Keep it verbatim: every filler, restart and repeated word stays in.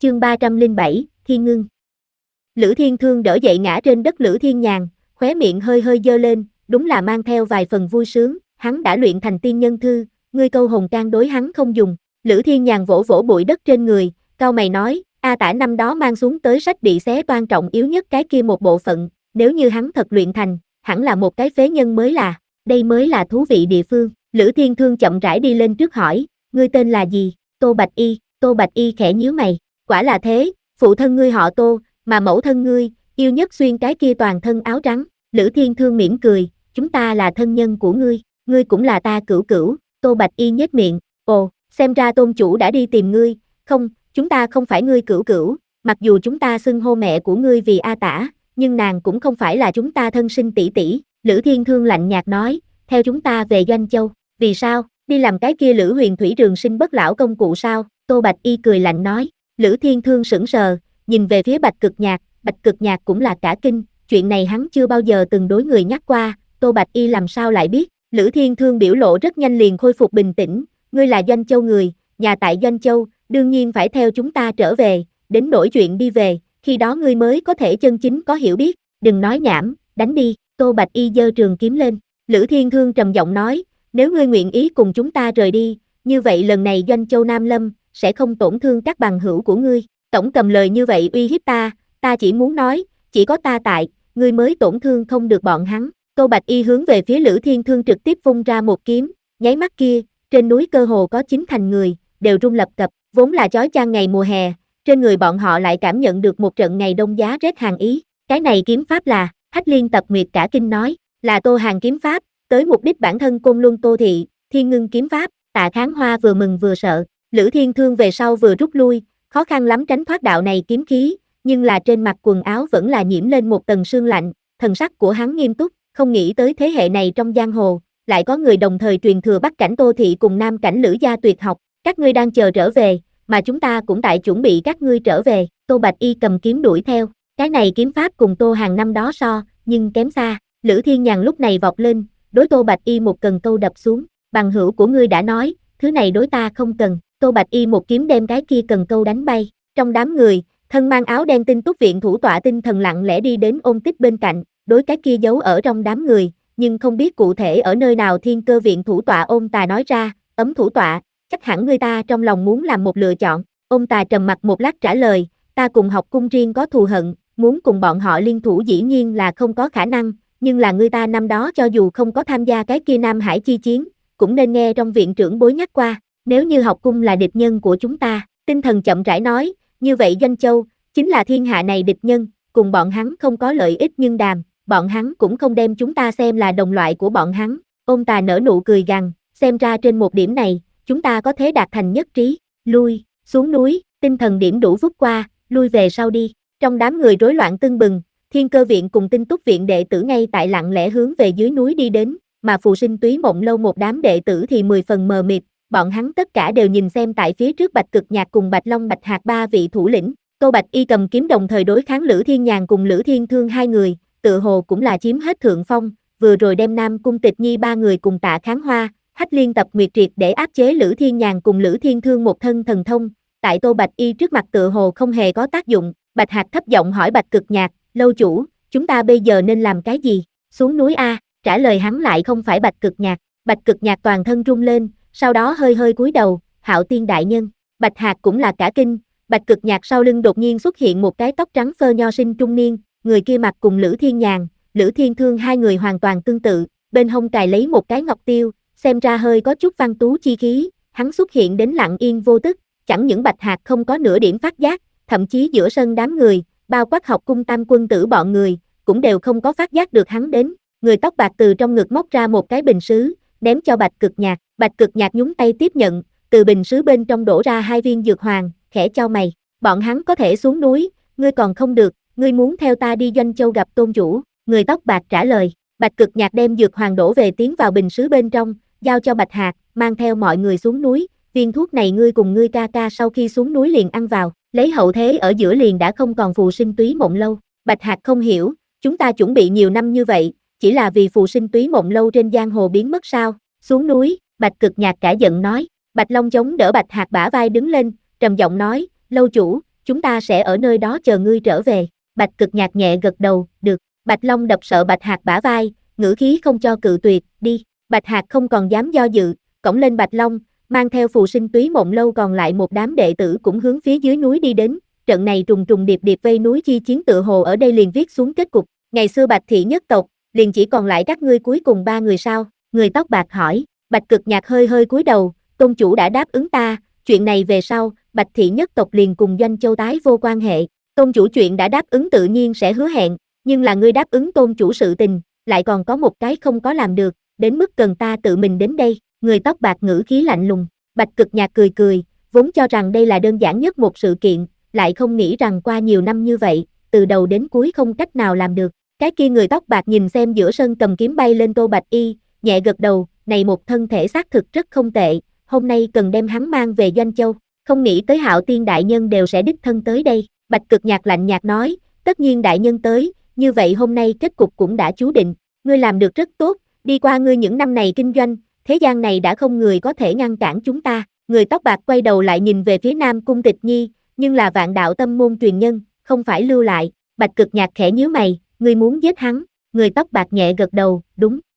chương ba trăm lẻ bảy, Thiên Ngưng. Lữ Thiên Thương đỡ dậy ngã trên đất Lữ Thiên Nhàn, khóe miệng hơi hơi dơ lên, đúng là mang theo vài phần vui sướng, hắn đã luyện thành tiên nhân thư, ngươi câu hồn can đối hắn không dùng. Lữ Thiên Nhàn vỗ vỗ bụi đất trên người, cau mày nói, A Tả năm đó mang xuống tới sách bị xé toan trọng yếu nhất cái kia một bộ phận, nếu như hắn thật luyện thành, hẳn là một cái phế nhân mới là, đây mới là thú vị địa phương. Lữ Thiên Thương chậm rãi đi lên trước hỏi, ngươi tên là gì? Tô Bạch Y. Tô Bạch Y khẽ nhíu mày, quả là thế, phụ thân ngươi họ Tô, mà mẫu thân ngươi, yêu nhất xuyên cái kia toàn thân áo trắng. Lữ Thiên Thương mỉm cười, chúng ta là thân nhân của ngươi, ngươi cũng là ta cửu cửu. Tô Bạch Y nhếch miệng, ồ, xem ra tôn chủ đã đi tìm ngươi, không, chúng ta không phải ngươi cửu cửu, mặc dù chúng ta xưng hô mẹ của ngươi vì A Tả, nhưng nàng cũng không phải là chúng ta thân sinh tỷ tỷ. Lữ Thiên Thương lạnh nhạt nói, theo chúng ta về Doanh Châu. Vì sao? Đi làm cái kia Lữ Huyền Thủy Trường Sinh bất lão công cụ sao? Tô Bạch Y cười lạnh nói. Lữ Thiên Thương sững sờ, nhìn về phía Bạch Cực Nhạc, Bạch Cực Nhạc cũng là cả kinh, chuyện này hắn chưa bao giờ từng đối người nhắc qua, Tô Bạch Y làm sao lại biết? Lữ Thiên Thương biểu lộ rất nhanh liền khôi phục bình tĩnh, ngươi là Doanh Châu người, nhà tại Doanh Châu, đương nhiên phải theo chúng ta trở về, đến nỗi chuyện đi về, khi đó ngươi mới có thể chân chính có hiểu biết, đừng nói nhảm, đánh đi. Tô Bạch Y giơ trường kiếm lên. Lữ Thiên Thương trầm giọng nói, nếu ngươi nguyện ý cùng chúng ta rời đi, như vậy lần này Doanh Châu Nam Lâm sẽ không tổn thương các bằng hữu của ngươi. Tổng cầm lời như vậy uy hiếp ta, ta chỉ muốn nói, chỉ có ta tại, ngươi mới tổn thương không được bọn hắn. Tô Bạch Y hướng về phía Lữ Thiên Thương trực tiếp vung ra một kiếm, nháy mắt kia, trên núi cơ hồ có chín thành người, đều run lập cập, vốn là chói chang ngày mùa hè, trên người bọn họ lại cảm nhận được một trận ngày đông giá rét hàn ý. Cái này kiếm pháp là, Hách Liên Tập Nguyệt cả kinh nói, là Tô Hàn kiếm pháp, tới mục đích bản thân Côn Luân Tô Thị, Thiên Ngưng kiếm pháp. Tạ Kháng Hoa vừa mừng vừa sợ, Lữ Thiên Thương về sau vừa rút lui, khó khăn lắm tránh thoát đạo này kiếm khí, nhưng là trên mặt quần áo vẫn là nhiễm lên một tầng sương lạnh, thần sắc của hắn nghiêm túc, không nghĩ tới thế hệ này trong giang hồ, lại có người đồng thời truyền thừa Bắc cảnh Tô Thị cùng Nam cảnh Lữ gia tuyệt học, các ngươi đang chờ trở về, mà chúng ta cũng tại chuẩn bị các ngươi trở về. Tô Bạch Y cầm kiếm đuổi theo, cái này kiếm pháp cùng Tô Hàng năm đó so, nhưng kém xa. Lữ Thiên Nhàn lúc này vọt lên, đối Tô Bạch Y một cần câu đập xuống, bằng hữu của ngươi đã nói, thứ này đối ta không cần. Tô Bạch Y một kiếm đem cái kia cần câu đánh bay. Trong đám người, thân mang áo đen Tinh Túc viện thủ tọa Tinh Thần lặng lẽ đi đến Ôn Tích bên cạnh, đối cái kia giấu ở trong đám người, nhưng không biết cụ thể ở nơi nào Thiên Cơ viện thủ tọa Ôn Tà nói ra, ấm thủ tọa, chắc hẳn người ta trong lòng muốn làm một lựa chọn. Ôn Tà trầm mặt một lát trả lời, ta cùng học cung riêng có thù hận, muốn cùng bọn họ liên thủ dĩ nhiên là không có khả năng, nhưng là người ta năm đó cho dù không có tham gia cái kia Nam Hải chi chiến, cũng nên nghe trong viện trưởng bối nhắc qua, nếu như học cung là địch nhân của chúng ta. Tinh Thần chậm rãi nói, như vậy Doanh Châu chính là thiên hạ này địch nhân, cùng bọn hắn không có lợi ích nhưng đàm, bọn hắn cũng không đem chúng ta xem là đồng loại của bọn hắn. Ôn Tà nở nụ cười gằn, xem ra trên một điểm này, chúng ta có thể đạt thành nhất trí. Lui, xuống núi. Tinh Thần điểm đủ vút qua, lui về sau đi. Trong đám người rối loạn tưng bừng, Thiên Cơ viện cùng Tinh Túc viện đệ tử ngay tại lặng lẽ hướng về dưới núi đi đến, mà Phù Sinh Túy Mộng Lâu một đám đệ tử thì mười phần mờ mịt, bọn hắn tất cả đều nhìn xem tại phía trước Bạch Cực Nhạc cùng Bạch Long Bạch Hạc ba vị thủ lĩnh. Tô Bạch Y cầm kiếm đồng thời đối kháng Lữ Thiên Nhàn cùng Lữ Thiên Thương hai người, tự hồ cũng là chiếm hết thượng phong, vừa rồi đem Nam Cung Tịch Nhi ba người cùng Tạ Kháng Hoa, Hách Liên Tập Nguyệt triệt để áp chế Lữ Thiên Nhàn cùng Lữ Thiên Thương một thân thần thông, tại Tô Bạch Y trước mặt tự hồ không hề có tác dụng. Bạch Hạc thấp giọng hỏi Bạch Cực Nhạc, lâu chủ, chúng ta bây giờ nên làm cái gì? Xuống núi a? Trả lời hắn lại không phải Bạch Cực Nhạc. Bạch Cực Nhạc toàn thân rung lên, sau đó hơi hơi cúi đầu, Hạo Tiên đại nhân. Bạch Hạc cũng là cả kinh, Bạch Cực Nhạc sau lưng đột nhiên xuất hiện một cái tóc trắng phơ nho sinh trung niên, người kia mặt cùng Lữ Thiên Nhàn, Lữ Thiên Thương hai người hoàn toàn tương tự, bên hông cài lấy một cái ngọc tiêu, xem ra hơi có chút văn tú chi khí, hắn xuất hiện đến lặng yên vô tức, chẳng những Bạch Hạc không có nửa điểm phát giác, thậm chí giữa sân đám người, bao quát học cung tam quân tử bọn người, cũng đều không có phát giác được hắn đến. Người tóc bạc từ trong ngực móc ra một cái bình sứ, ném cho Bạch Cực Nhạc. Bạch Cực Nhạc nhúng tay tiếp nhận, từ bình sứ bên trong đổ ra hai viên dược hoàng, khẽ chau mày. Bọn hắn có thể xuống núi, ngươi còn không được, ngươi muốn theo ta đi Doanh Châu gặp tôn chủ. Người tóc bạc trả lời. Bạch Cực Nhạc đem dược hoàng đổ về tiến vào bình sứ bên trong, giao cho Bạch Hạc, mang theo mọi người xuống núi. Viên thuốc này ngươi cùng ngươi ca ca sau khi xuống núi liền ăn vào, lấy hậu thế ở giữa liền đã không còn Phù Sinh Túy Mộng Lâu. Bạch Hạc không hiểu, chúng ta chuẩn bị nhiều năm như vậy, chỉ là vì Phù Sinh Túy Mộng Lâu trên giang hồ biến mất sao? Xuống núi. Bạch Cực Nhạc cả giận nói. Bạch Long chống đỡ Bạch Hạc bả vai đứng lên, trầm giọng nói, lâu chủ, chúng ta sẽ ở nơi đó chờ ngươi trở về. Bạch Cực Nhạc nhẹ gật đầu, được. Bạch Long đập sợ Bạch Hạc bả vai, ngữ khí không cho cự tuyệt, đi. Bạch Hạc không còn dám do dự, cõng lên Bạch Long, mang theo Phù Sinh Túy Mộng Lâu còn lại một đám đệ tử cũng hướng phía dưới núi đi đến. Trận này trùng trùng điệp điệp vây núi chi chiến tựa hồ ở đây liền viết xuống kết cục. Ngày xưa Bạch thị nhất tộc, liền chỉ còn lại các ngươi cuối cùng ba người sao? Người tóc bạc hỏi. Bạch Cực Nhạc hơi hơi cúi đầu, tôn chủ đã đáp ứng ta, chuyện này về sau, Bạch thị nhất tộc liền cùng Doanh Châu tái vô quan hệ. Tôn chủ chuyện đã đáp ứng tự nhiên sẽ hứa hẹn, nhưng là ngươi đáp ứng tôn chủ sự tình, lại còn có một cái không có làm được, đến mức cần ta tự mình đến đây. Người tóc bạc ngữ khí lạnh lùng. Bạch Cực Nhạc cười cười, vốn cho rằng đây là đơn giản nhất một sự kiện, lại không nghĩ rằng qua nhiều năm như vậy, từ đầu đến cuối không cách nào làm được. Cái kia người tóc bạc nhìn xem giữa sân cầm kiếm bay lên Tô Bạch Y, nhẹ gật đầu, này một thân thể xác thực rất không tệ, hôm nay cần đem hắn mang về Doanh Châu, không nghĩ tới Hạo Tiên đại nhân đều sẽ đích thân tới đây. Bạch Cực Nhạc lạnh nhạt nói, tất nhiên đại nhân tới, như vậy hôm nay kết cục cũng đã chú định, ngươi làm được rất tốt, đi qua ngươi những năm này kinh doanh, thế gian này đã không người có thể ngăn cản chúng ta. Người tóc bạc quay đầu lại nhìn về phía Nam Cung Tịch Nhi, nhưng là Vạn Đạo Tâm môn truyền nhân, không phải lưu lại. Bạch Cực Nhạc khẽ nhíu mày, ngươi muốn giết hắn? Người tóc bạc nhẹ gật đầu, đúng.